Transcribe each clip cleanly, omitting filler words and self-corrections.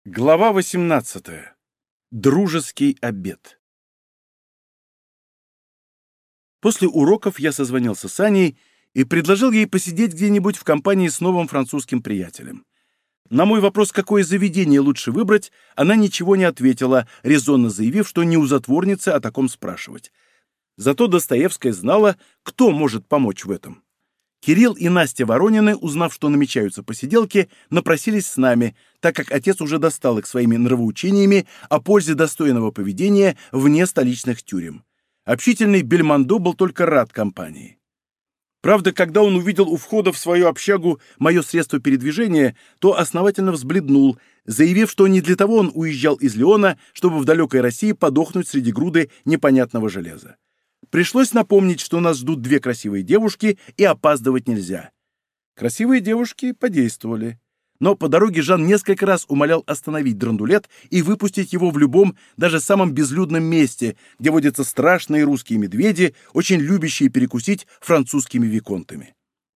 Глава 18. Дружеский обед. После уроков я созвонился с Аней и предложил ей посидеть где-нибудь в компании с новым французским приятелем. На мой вопрос, какое заведение лучше выбрать, она ничего не ответила, резонно заявив, что не у затворницы о таком спрашивать. Зато Достоевская знала, кто может помочь в этом. Кирилл и Настя Воронины, узнав, что намечаются посиделки, напросились с нами, так как отец уже достал их своими нравоучениями о пользе достойного поведения вне столичных тюрем. Общительный Бельмондо был только рад компании. Правда, когда он увидел у входа в свою общагу мое средство передвижения, то основательно взбледнул, заявив, что не для того он уезжал из Лиона, чтобы в далекой России подохнуть среди груды непонятного железа. Пришлось напомнить, что нас ждут две красивые девушки, и опаздывать нельзя. Красивые девушки подействовали. Но по дороге Жан несколько раз умолял остановить драндулет и выпустить его в любом, даже самом безлюдном месте, где водятся страшные русские медведи, очень любящие перекусить французскими виконтами.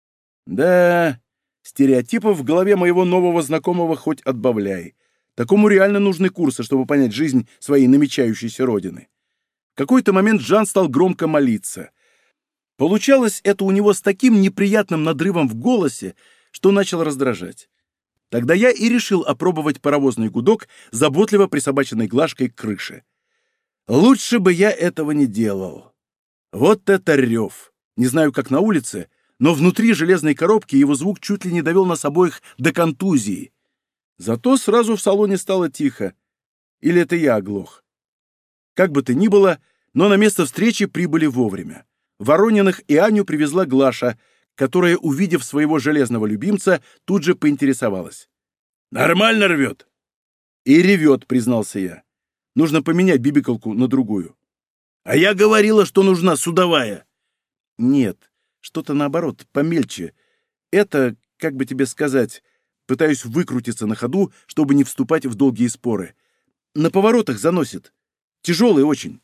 Да, стереотипов в голове моего нового знакомого хоть отбавляй. Такому реально нужны курсы, чтобы понять жизнь своей намечающейся родины. В какой-то момент Жан стал громко молиться. Получалось это у него с таким неприятным надрывом в голосе, что начал раздражать. Тогда я и решил опробовать паровозный гудок, заботливо присобаченной глажкой к крыше. Лучше бы я этого не делал. Вот это рев! Не знаю, как на улице, но внутри железной коробки его звук чуть ли не довел нас обоих до контузии. Зато сразу в салоне стало тихо. Или это я оглох? Как бы то ни было, но на место встречи прибыли вовремя. Ворониных и Аню привезла Глаша, которая, увидев своего железного любимца, тут же поинтересовалась. «Нормально рвет?» «И ревет», — признался я. «Нужно поменять бибикалку на другую». «А я говорила, что нужна судовая». «Нет, что-то наоборот, помельче. Это, как бы тебе сказать, пытаюсь выкрутиться на ходу, чтобы не вступать в долгие споры. На поворотах заносит. Тяжелый очень».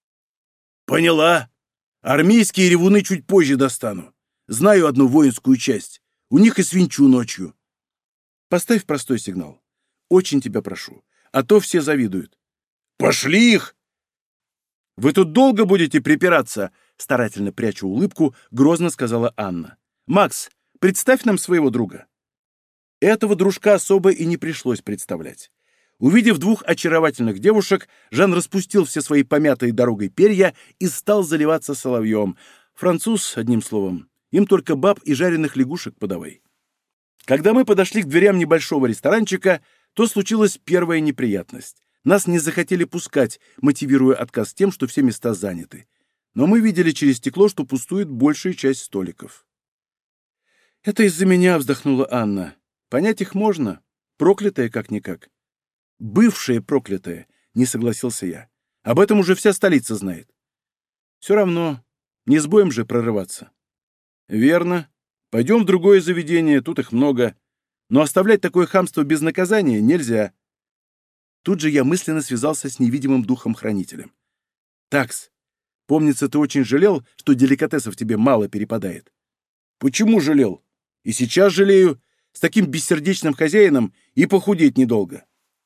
«Поняла. Армейские ревуны чуть позже достану. Знаю одну воинскую часть. У них и свинчу ночью». «Поставь простой сигнал. Очень тебя прошу. А то все завидуют». «Пошли их!» «Вы тут долго будете припираться?» Старательно пряча улыбку, грозно сказала Анна. «Макс, представь нам своего друга». Этого дружка особо и не пришлось представлять. Увидев двух очаровательных девушек, Жан распустил все свои помятые дорогой перья и стал заливаться соловьем. Француз, одним словом, им только баб и жареных лягушек подавай. Когда мы подошли к дверям небольшого ресторанчика, то случилась первая неприятность. Нас не захотели пускать, мотивируя отказ тем, что все места заняты. Но мы видели через стекло, что пустует большая часть столиков. «Это из-за меня», — вздохнула Анна. «Понять их можно. Проклятая как-никак». «Бывшая проклятая», — не согласился я. «Об этом уже вся столица знает». «Все равно, не с боем же прорываться». «Верно. Пойдем в другое заведение, тут их много. Но оставлять такое хамство без наказания нельзя». Тут же я мысленно связался с невидимым духом-хранителем. «Такс, помнится, ты очень жалел, что деликатесов тебе мало перепадает». «Почему жалел? И сейчас жалею. С таким бессердечным хозяином и похудеть недолго».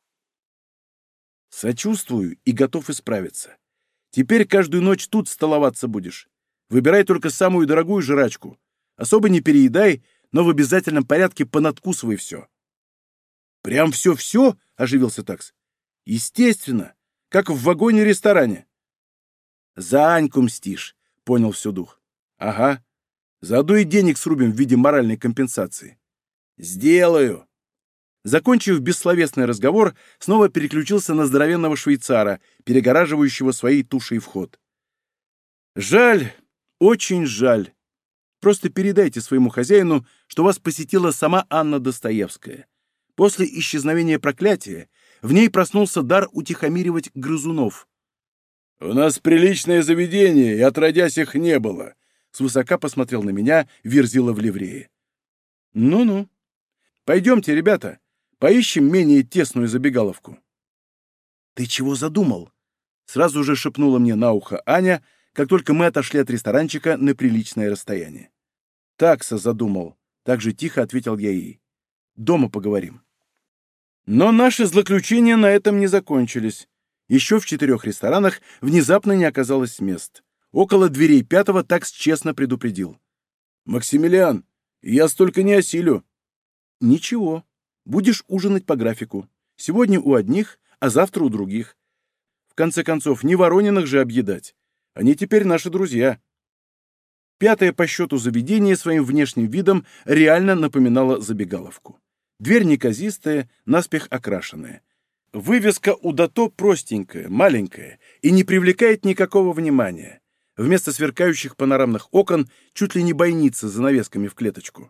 «Сочувствую и готов исправиться. Теперь каждую ночь тут столоваться будешь. Выбирай только самую дорогую жрачку. Особо не переедай, но в обязательном порядке понадкусывай все». «Прям все-все?» — оживился такс. «Естественно, как в вагоне-ресторане». «За Аньку мстишь», — понял все дух. «Ага. Заодно и денег срубим в виде моральной компенсации». «Сделаю». Закончив бессловесный разговор, снова переключился на здоровенного швейцара, перегораживающего своей тушей вход. «Жаль, очень жаль. Просто передайте своему хозяину, что вас посетила сама Анна Достоевская. После исчезновения проклятия в ней проснулся дар утихомиривать грызунов». «У нас приличное заведение, и отродясь их не было», — свысока посмотрел на меня Верзила в ливрее. «Ну-ну. Пойдемте, ребята. Поищем менее тесную забегаловку». «Ты чего задумал?» — сразу же шепнула мне на ухо Аня, как только мы отошли от ресторанчика на приличное расстояние. «Такса задумал», — так же тихо ответил я ей. «Дома поговорим». Но наши злоключения на этом не закончились. Еще в 4 ресторанах внезапно не оказалось мест. Около дверей 5-го такс честно предупредил. «Максимилиан, я столько не осилю». «Ничего. Будешь ужинать по графику. Сегодня у одних, а завтра у других. В конце концов, не Ворониных же объедать. Они теперь наши друзья». 5-е по счету заведение своим внешним видом реально напоминало забегаловку. Дверь неказистая, наспех окрашенная. Вывеска у Дато простенькая, маленькая и не привлекает никакого внимания. Вместо сверкающих панорамных окон чуть ли не бойница с занавесками в клеточку.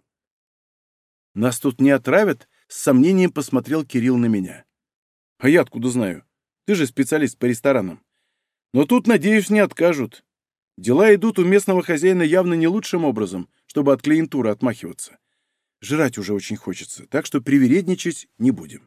«Нас тут не отравят?» — с сомнением посмотрел Кирилл на меня. «А я откуда знаю? Ты же специалист по ресторанам. Но тут, надеюсь, не откажут. Дела идут у местного хозяина явно не лучшим образом, чтобы от клиентуры отмахиваться. Жрать уже очень хочется, так что привередничать не будем».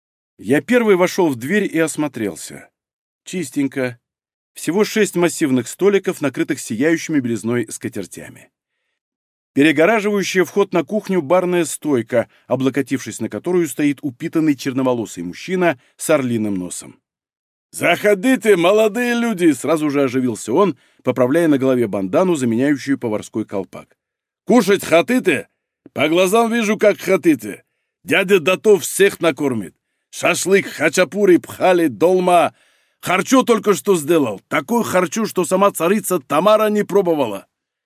Я первый вошел в дверь и осмотрелся. Чистенько. Всего 6 массивных столиков, накрытых сияющими белизной скатертями. Перегораживающая вход на кухню барная стойка, облокотившись на которую стоит упитанный черноволосый мужчина с орлиным носом. «Заходите, молодые люди!» — сразу же оживился он, поправляя на голове бандану, заменяющую поварской колпак. «Кушать хотите? По глазам вижу, как хотите. Дядя Дато всех накормит. Шашлык, хачапури, пхали, долма. Харчо только что сделал. Такой харчо, что сама царица Тамара не пробовала».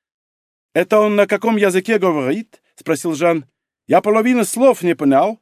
«Это он на каком языке говорит?» — спросил Жан. «Я половины слов не понял».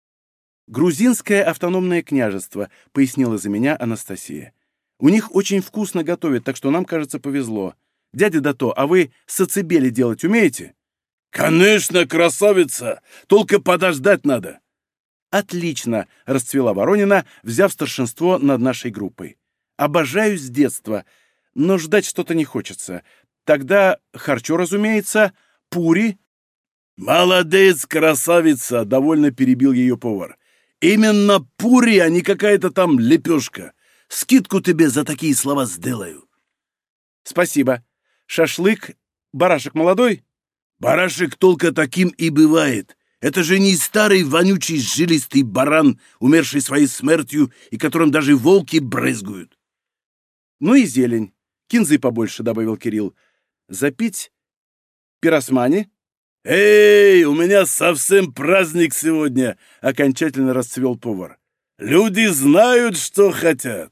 «Грузинское автономное княжество», — пояснила за меня Анастасия. «У них очень вкусно готовят, так что нам, кажется, повезло. Дядя Дато, а вы сацебели делать умеете?» «Конечно, красавица! Только подождать надо!» «Отлично!» — расцвела Воронина, взяв старшинство над нашей группой. «Обожаю с детства, но ждать что-то не хочется. Тогда харчо, разумеется, пури». «Молодец, красавица!» — довольно перебил ее повар. «Именно пури, а не какая-то там лепешка. Скидку тебе за такие слова сделаю». «Спасибо. Шашлык, барашек молодой?» «Барашек только таким и бывает. Это же не старый вонючий жилистый баран, умерший своей смертью и которым даже волки брызгают». «Ну и зелень. Кинзы побольше», — добавил Кирилл. «Запить пиросмани?» «Эй, у меня совсем праздник сегодня!» — окончательно расцвел повар. «Люди знают, что хотят!»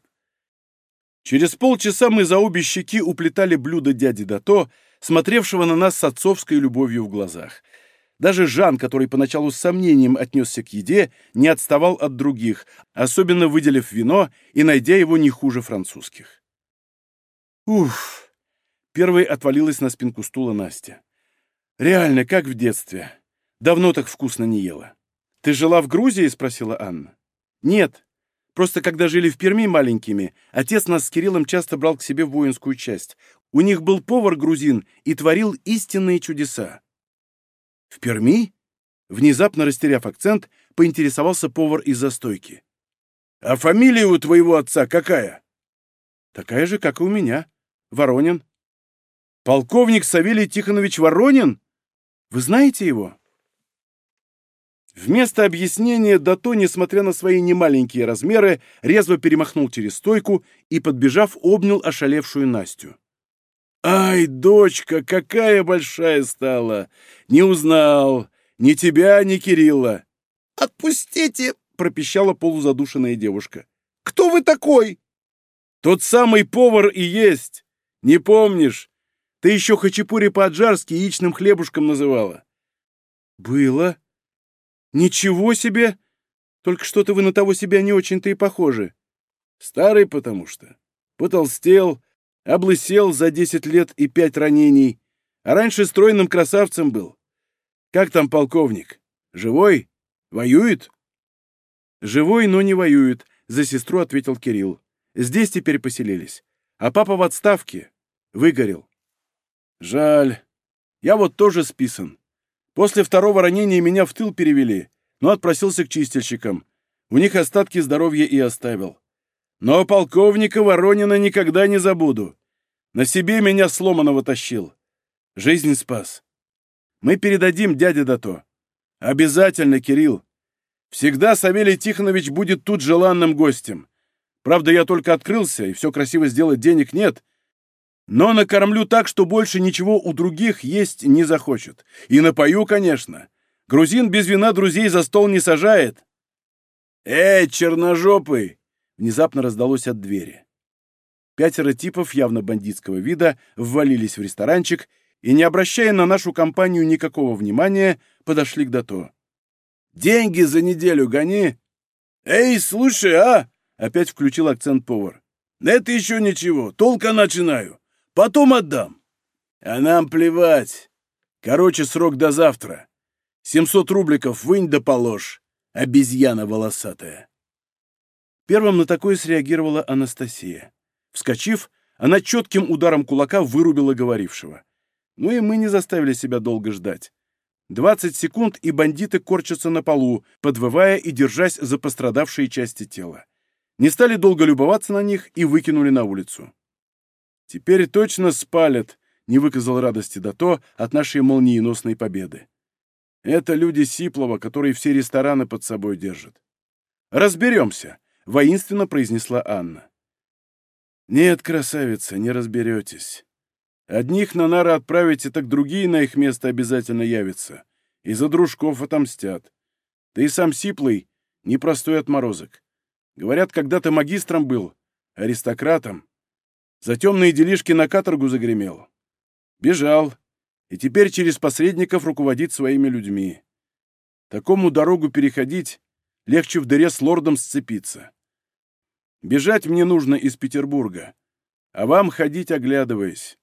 Через полчаса мы за обе щеки уплетали блюдо дяди Дато, смотревшего на нас с отцовской любовью в глазах. Даже Жан, который поначалу с сомнением отнесся к еде, не отставал от других, особенно выделив вино и найдя его не хуже французских. Уф! Первой отвалилась на спинку стула Настя. «Реально, как в детстве. Давно так вкусно не ела». «Ты жила в Грузии?» — спросила Анна. «Нет. Просто когда жили в Перми маленькими, отец нас с Кириллом часто брал к себе в воинскую часть. У них был повар-грузин и творил истинные чудеса». «В Перми?» — внезапно растеряв акцент, поинтересовался повар из-за стойки. «А фамилия у твоего отца какая?» «Такая же, как и у меня. Воронин». «Полковник Савелий Тихонович Воронин? Вы знаете его?» Вместо объяснения Дато, несмотря на свои немаленькие размеры, резво перемахнул через стойку и, подбежав, обнял ошалевшую Настю. «Ай, дочка, какая большая стала! Не узнал! Ни тебя, ни Кирилла!» «Отпустите!» — пропищала полузадушенная девушка. «Кто вы такой?» «Тот самый повар и есть! Не помнишь? Ты еще хачапури по-аджарски яичным хлебушком называла». «Было. Ничего себе! Только что-то вы на того себя не очень-то и похожи». «Старый потому что. Потолстел, облысел за 10 лет и 5 ранений, а раньше стройным красавцем был. Как там полковник? Живой? Воюет?» «Живой, но не воюет», — за сестру ответил Кирилл. «Здесь теперь поселились. А папа в отставке. Выгорел». «Жаль. Я вот тоже списан. После 2-го ранения меня в тыл перевели, но отпросился к чистильщикам. У них остатки здоровья и оставил. Но полковника Воронина никогда не забуду. На себе меня сломанного тащил. Жизнь спас. Мы передадим дяде Дато. Обязательно, Кирилл. Всегда Савелий Тихонович будет тут желанным гостем. Правда, я только открылся, и все красиво сделать денег нет. Но накормлю так, что больше ничего у других есть не захочет. И напою, конечно. Грузин без вина друзей за стол не сажает. «Эй, черножопый!» — внезапно раздалось от двери. 5 типов явно бандитского вида ввалились в ресторанчик и, не обращая на нашу компанию никакого внимания, подошли к Дато. «Деньги за неделю гони!» «Эй, слушай, а!» — опять включил акцент повар. «Это еще ничего, только начинаю. Потом отдам». «А нам плевать. Короче, срок до завтра. 700 рубликов вынь да положь, обезьяна волосатая». Первым на такое среагировала Анастасия. Вскочив, она четким ударом кулака вырубила говорившего. Ну и мы не заставили себя долго ждать. 20 секунд, и бандиты корчатся на полу, подвывая и держась за пострадавшие части тела. Не стали долго любоваться на них и выкинули на улицу. «Теперь точно спалят», — не выказал радости Дато от нашей молниеносной победы. «Это люди Сиплова, которые все рестораны под собой держат». «Разберемся», — воинственно произнесла Анна. «Нет, красавица, не разберетесь. Одних на нары отправите, так другие на их место обязательно явятся. И за дружков отомстят. Да и сам Сиплый — непростой отморозок. Говорят, когда-то магистром был, аристократом. За темные делишки на каторгу загремел. Бежал, и теперь через посредников руководит своими людьми. Такому дорогу переходить легче в дыре с лордом сцепиться. Бежать мне нужно из Петербурга, а вам ходить, оглядываясь».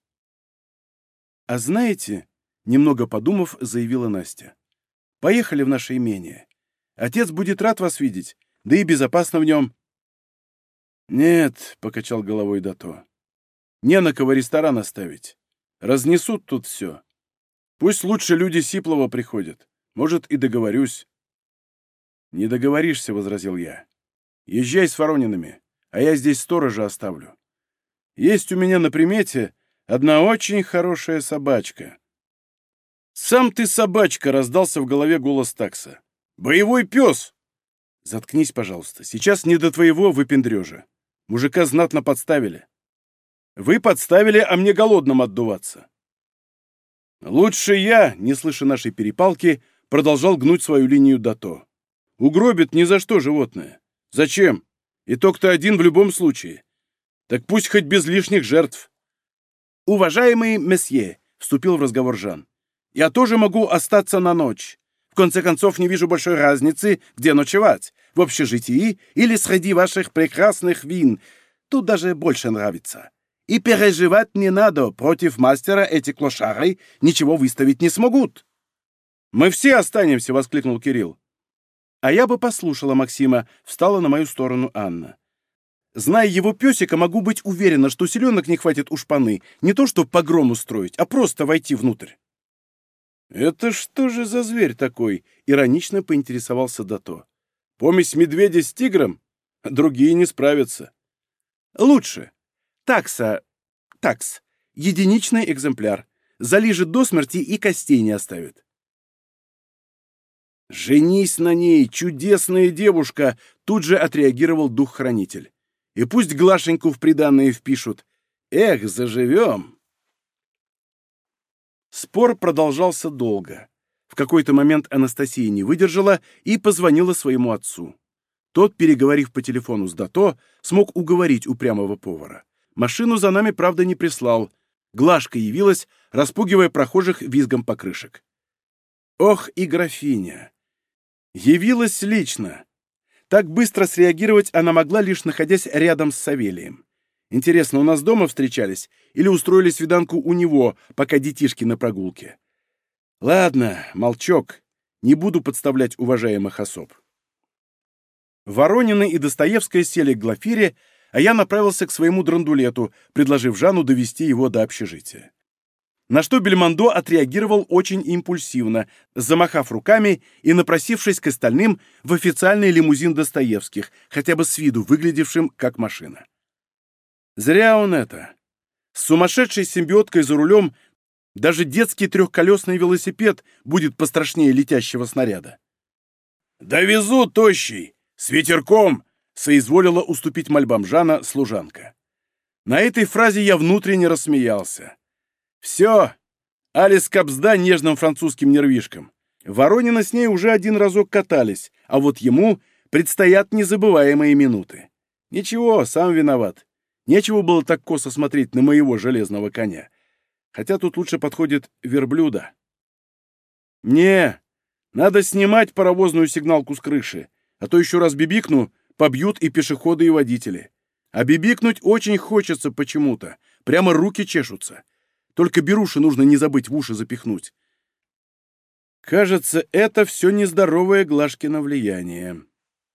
«А знаете, — немного подумав, заявила Настя, — поехали в наше имение. Отец будет рад вас видеть, да и безопасно в нем». «Нет, — покачал головой Дато, — не на кого ресторан оставить. Разнесут тут все. Пусть лучше люди Сиплова приходят. Может, и договорюсь». «Не договоришься, — возразил я. Езжай с Воронинами, а я здесь сторожа оставлю. Есть у меня на примете одна очень хорошая собачка». «Сам ты собачка!» — раздался в голове голос такса. «Боевой пес!» «Заткнись, пожалуйста. Сейчас не до твоего выпендрежа. Мужика знатно подставили». «Вы подставили, а мне голодным отдуваться». «Лучше я», не слыша нашей перепалки, продолжал гнуть свою линию Дато. «Угробит ни за что животное. Зачем? Итог-то один в любом случае. Так пусть хоть без лишних жертв». «Уважаемый месье», — вступил в разговор Жан, — «я тоже могу остаться на ночь. В конце концов, не вижу большой разницы, где ночевать, в общежитии или среди ваших прекрасных вин. Тут даже больше нравится. И переживать не надо, против мастера эти клошары ничего выставить не смогут». «Мы все останемся», — воскликнул Кирилл. «А я бы послушала Максима», — встала на мою сторону Анна. «Зная его песика, могу быть уверена, что селенок не хватит у шпаны, не то что погром устроить, а просто войти внутрь». «Это что же за зверь такой?» — иронично поинтересовался Дато. «Помесь медведя с тигром? Другие не справятся». «Лучше. Такс. Единичный экземпляр. Залижет до смерти и костей не оставит». «Женись на ней, чудесная девушка!» — тут же отреагировал дух-хранитель. «И пусть Глашеньку в приданое впишут. Эх, заживем!» Спор продолжался долго. В какой-то момент Анастасия не выдержала и позвонила своему отцу. Тот, переговорив по телефону с Дато, смог уговорить упрямого повара. Машину за нами, правда, не прислал. Глашка явилась, распугивая прохожих визгом покрышек. Ох и графиня! Явилась лично. Так быстро среагировать она могла, лишь находясь рядом с Савелием. Интересно, у нас дома встречались или устроили свиданку у него, пока детишки на прогулке? Ладно, молчок. Не буду подставлять уважаемых особ. Воронины и Достоевская сели к Глафире, а я направился к своему драндулету, предложив Жану довести его до общежития. На что Бельмондо отреагировал очень импульсивно, замахав руками и напросившись к остальным в официальный лимузин Достоевских, хотя бы с виду выглядевшим как машина. Зря он это. С сумасшедшей симбиоткой за рулем даже детский трехколесный велосипед будет пострашнее летящего снаряда. «Довезу, тощий! С ветерком!» — соизволила уступить мольбам Жана служанка. На этой фразе я внутренне рассмеялся. «Все! Алис кабзда нежным французским нервишкам. Воронина с ней уже один разок катались, а вот ему предстоят незабываемые минуты. Ничего, сам виноват. Нечего было так косо смотреть на моего железного коня. Хотя тут лучше подходит верблюда. Не, надо снимать паровозную сигналку с крыши, а то еще раз бибикну, побьют и пешеходы, и водители. А бибикнуть очень хочется почему-то, прямо руки чешутся. Только беруши нужно не забыть в уши запихнуть. Кажется, это все нездоровое Глашкино влияние.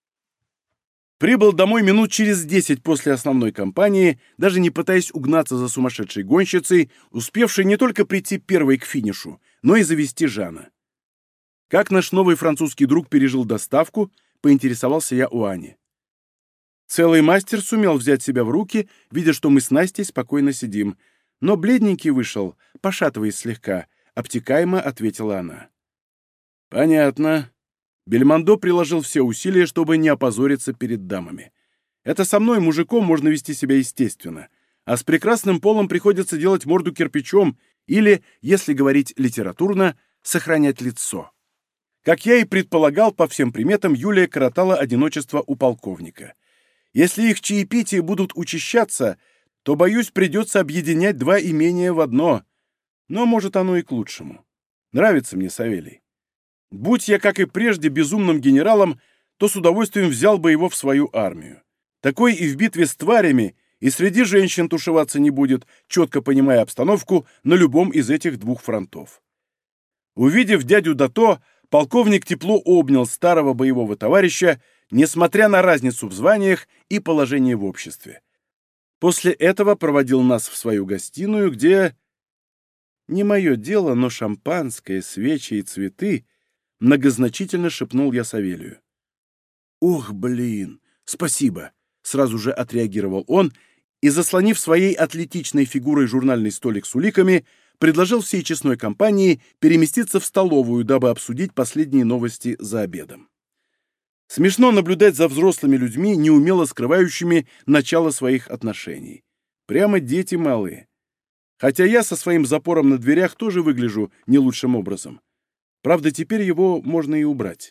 Прибыл домой минут через 10 после основной кампании, даже не пытаясь угнаться за сумасшедшей гонщицей, успевшей не только прийти первой к финишу, но и завести Жана. Как наш новый французский друг пережил доставку, поинтересовался я у Ани. Целый мастер сумел взять себя в руки, видя, что мы с Настей спокойно сидим, но бледненький вышел, пошатываясь слегка, обтекаемо ответила она. «Понятно». Бельмондо приложил все усилия, чтобы не опозориться перед дамами. Это со мной, мужиком, можно вести себя естественно, а с прекрасным полом приходится делать морду кирпичом или, если говорить литературно, сохранять лицо. Как я и предполагал, по всем приметам, Юлия коротала одиночество у полковника. Если их чаепития будут учащаться, то, боюсь, придется объединять два имения в одно. Но, может, оно и к лучшему. Нравится мне Савелий. Будь я, как и прежде, безумным генералом, то с удовольствием взял бы его в свою армию. Такой и в битве с тварями, и среди женщин тушеваться не будет, четко понимая обстановку на любом из этих двух фронтов. Увидев дядю Дато, полковник тепло обнял старого боевого товарища, несмотря на разницу в званиях и положении в обществе. После этого проводил нас в свою гостиную, где... Не мое дело, но шампанское, свечи и цветы, многозначительно шепнул я Савелию. «Ох, блин, спасибо!» — сразу же отреагировал он и, заслонив своей атлетичной фигурой журнальный столик с уликами, предложил всей честной компании переместиться в столовую, дабы обсудить последние новости за обедом. Смешно наблюдать за взрослыми людьми, неумело скрывающими начало своих отношений. Прямо дети малые. Хотя я со своим запором на дверях тоже выгляжу не лучшим образом. Правда, теперь его можно и убрать.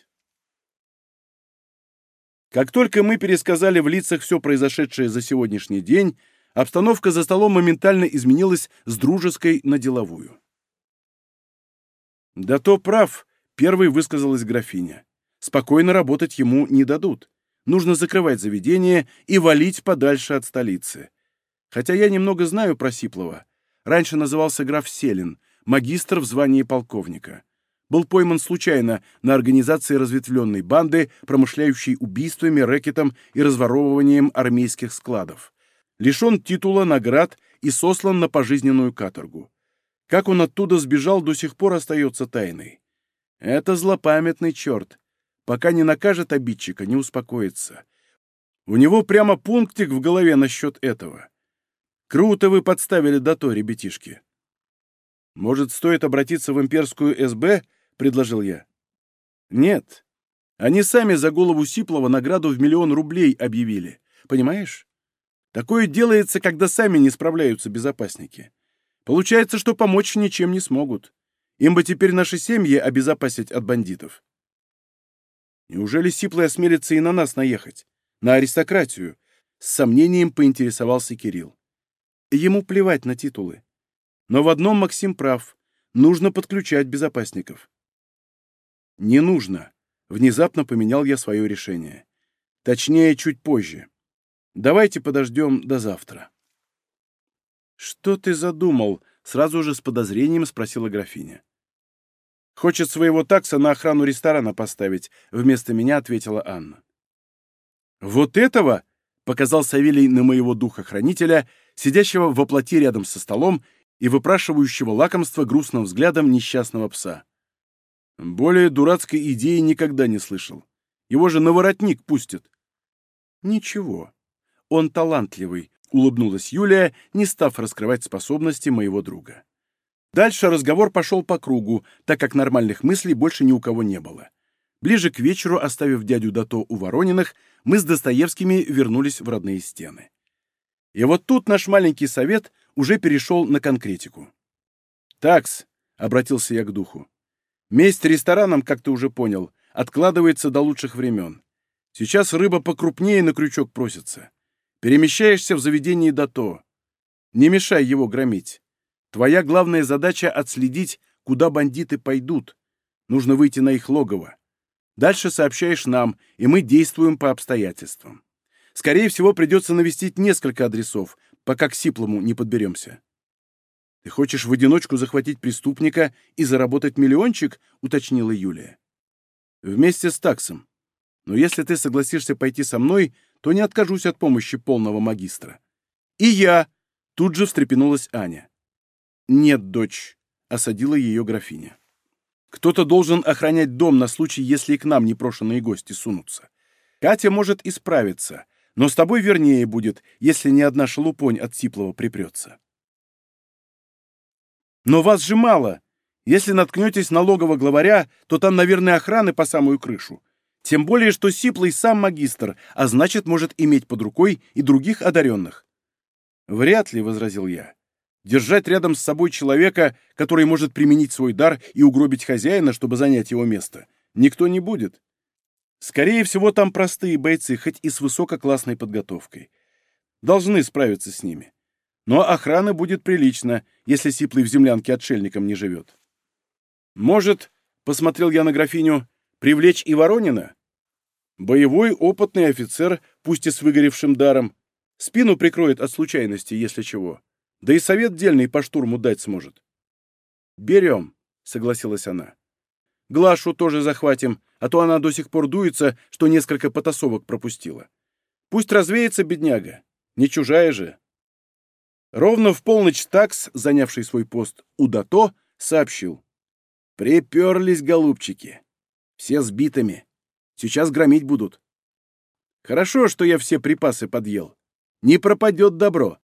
Как только мы пересказали в лицах все произошедшее за сегодняшний день, обстановка за столом моментально изменилась с дружеской на деловую. «Да то прав», — первой высказалась графиня. «Спокойно работать ему не дадут. Нужно закрывать заведение и валить подальше от столицы. Хотя я немного знаю про Сиплова. Раньше назывался граф Селин, магистр в звании полковника. Был пойман случайно на организации разветвленной банды, промышляющей убийствами, рэкетом и разворовыванием армейских складов. Лишен титула, наград и сослан на пожизненную каторгу. Как он оттуда сбежал, до сих пор остается тайной. Это злопамятный черт. Пока не накажет обидчика, не успокоится. У него прямо пунктик в голове насчет этого. Круто вы подставили Дато, ребятишки. Может, стоит обратиться в имперскую СБ, предложил я. Нет. Они сами за голову Сиплова награду в 1 000 000 рублей объявили. Понимаешь? Такое делается, когда сами не справляются безопасники. Получается, что помочь ничем не смогут. Им бы теперь наши семьи обезопасить от бандитов. Неужели Сиплый осмелится и на нас наехать? На аристократию? С сомнением поинтересовался Кирилл. Ему плевать на титулы. Но в одном Максим прав. Нужно подключать безопасников. Не нужно. Внезапно поменял я свое решение. Точнее, чуть позже. Давайте подождем до завтра. Что ты задумал? Сразу же с подозрением спросила графиня. Хочет своего такса на охрану ресторана поставить, вместо меня ответила Анна. Вот этого? Показал Савелий на моего духа-хранителя, сидящего воплоти рядом со столом и выпрашивающего лакомство грустным взглядом несчастного пса. Более дурацкой идеи никогда не слышал. Его же на воротник пустят. Ничего. Он талантливый, улыбнулась Юлия, не став раскрывать способности моего друга. Дальше разговор пошел по кругу, так как нормальных мыслей больше ни у кого не было. Ближе к вечеру, оставив дядю Дато у Ворониных, мы с Достоевскими вернулись в родные стены. И вот тут наш маленький совет уже перешел на конкретику. «Такс», — обратился я к духу, — «месть ресторанам, как ты уже понял, откладывается до лучших времен. Сейчас рыба покрупнее на крючок просится. Перемещаешься в заведении Дато. Не мешай его громить. Твоя главная задача — отследить, куда бандиты пойдут. Нужно выйти на их логово. Дальше сообщаешь нам, и мы действуем по обстоятельствам. Скорее всего, придется навестить несколько адресов, пока к Сиплому не подберемся». «Ты хочешь в одиночку захватить преступника и заработать миллиончик?» — уточнила Юлия. «Вместе с Таксом. Но если ты согласишься пойти со мной, то не откажусь от помощи полного магистра». «И я!» — тут же встрепенулась Аня. «Нет, дочь», — осадила ее графиня. «Кто-то должен охранять дом на случай, если и к нам непрошенные гости сунутся. Катя может исправиться, но с тобой вернее будет, если ни одна шелупонь от Сиплова припрется». «Но вас же мало. Если наткнетесь на логово главаря, то там, наверное, охраны по самую крышу. Тем более, что Сиплый сам магистр, а значит, может иметь под рукой и других одаренных». «Вряд ли», — возразил я. «Держать рядом с собой человека, который может применить свой дар и угробить хозяина, чтобы занять его место, никто не будет. Скорее всего, там простые бойцы, хоть и с высококлассной подготовкой. Должны справиться с ними. Но охрана будет прилично, если Сиплый в землянке отшельником не живет». «Может, — посмотрел я на графиню, — привлечь и Воронина? Боевой, опытный офицер, пусть и с выгоревшим даром. Спину прикроет от случайности, если чего. Да и совет дельный по штурму дать сможет». «Берем», — согласилась она. «Глашу тоже захватим, а то она до сих пор дуется, что несколько потасовок пропустила. Пусть развеется бедняга, не чужая же». Ровно в полночь Такс, занявший свой пост у Дато, сообщил: «Приперлись, голубчики. Все сбитыми. Сейчас громить будут. Хорошо, что я все припасы подъел. Не пропадет добро.